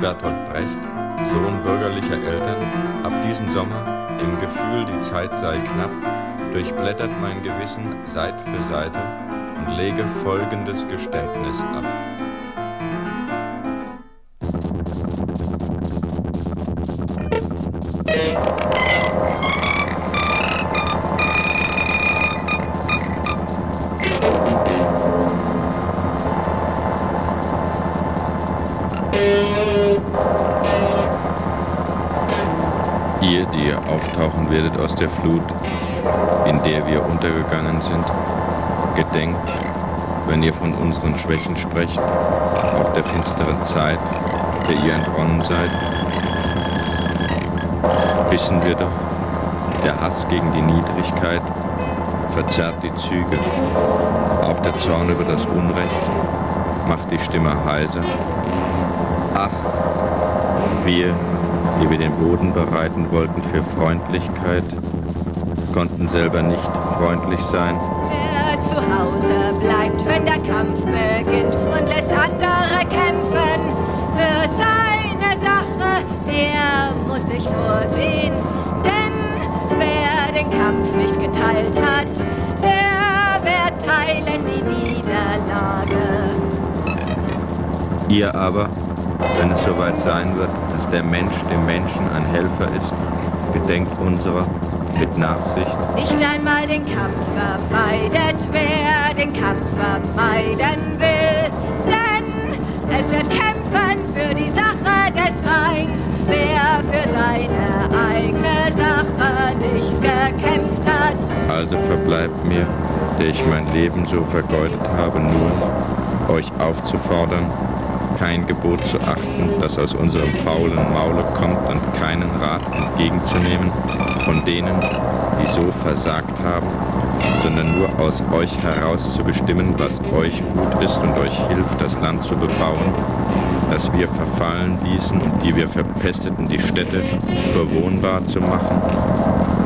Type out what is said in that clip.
Bertolt Brecht, Sohn bürgerlicher Eltern, hab diesen Sommer im Gefühl, die Zeit sei knapp, durchblättert mein Gewissen Seite für Seite und lege folgendes Geständnis ab. Ihr, die ihr auftauchen werdet aus der Flut, in der wir untergegangen sind, gedenkt, wenn ihr von unseren Schwächen sprecht, auch der finsteren Zeit, der ihr entronnen seid. Wissen wir doch, der Hass gegen die Niedrigkeit verzerrt die Züge, auch der Zorn über das Unrecht macht die Stimme heiser. Ach, wir, die wir den Boden bereiten wollten für Freundlichkeit, konnten selber nicht freundlich sein. Wer zu Hause bleibt, wenn der Kampf beginnt und lässt andere kämpfen für seine Sache, der muss sich vorsehen. Denn wer den Kampf nicht geteilt hat, der wird teilen die Niederlage. Ihr aber, wenn es soweit sein wird, dass der Mensch dem Menschen ein Helfer ist, gedenkt unserer mit Nachsicht. Nicht einmal den Kampf vermeidet, wer den Kampf vermeiden will. Denn es wird kämpfen für die Sache des Feinds, wer für seine eigene Sache nicht gekämpft hat. Also verbleibt mir, der ich mein Leben so vergeudet habe, nur euch aufzufordern, kein Gebot zu achten, das aus unserem faulen Maule kommt, und keinen Rat entgegenzunehmen von denen, die so versagt haben, sondern nur aus euch heraus zu bestimmen, was euch gut ist und euch hilft, das Land zu bebauen, das wir verfallen ließen und die wir verpesteten, die Städte bewohnbar zu machen.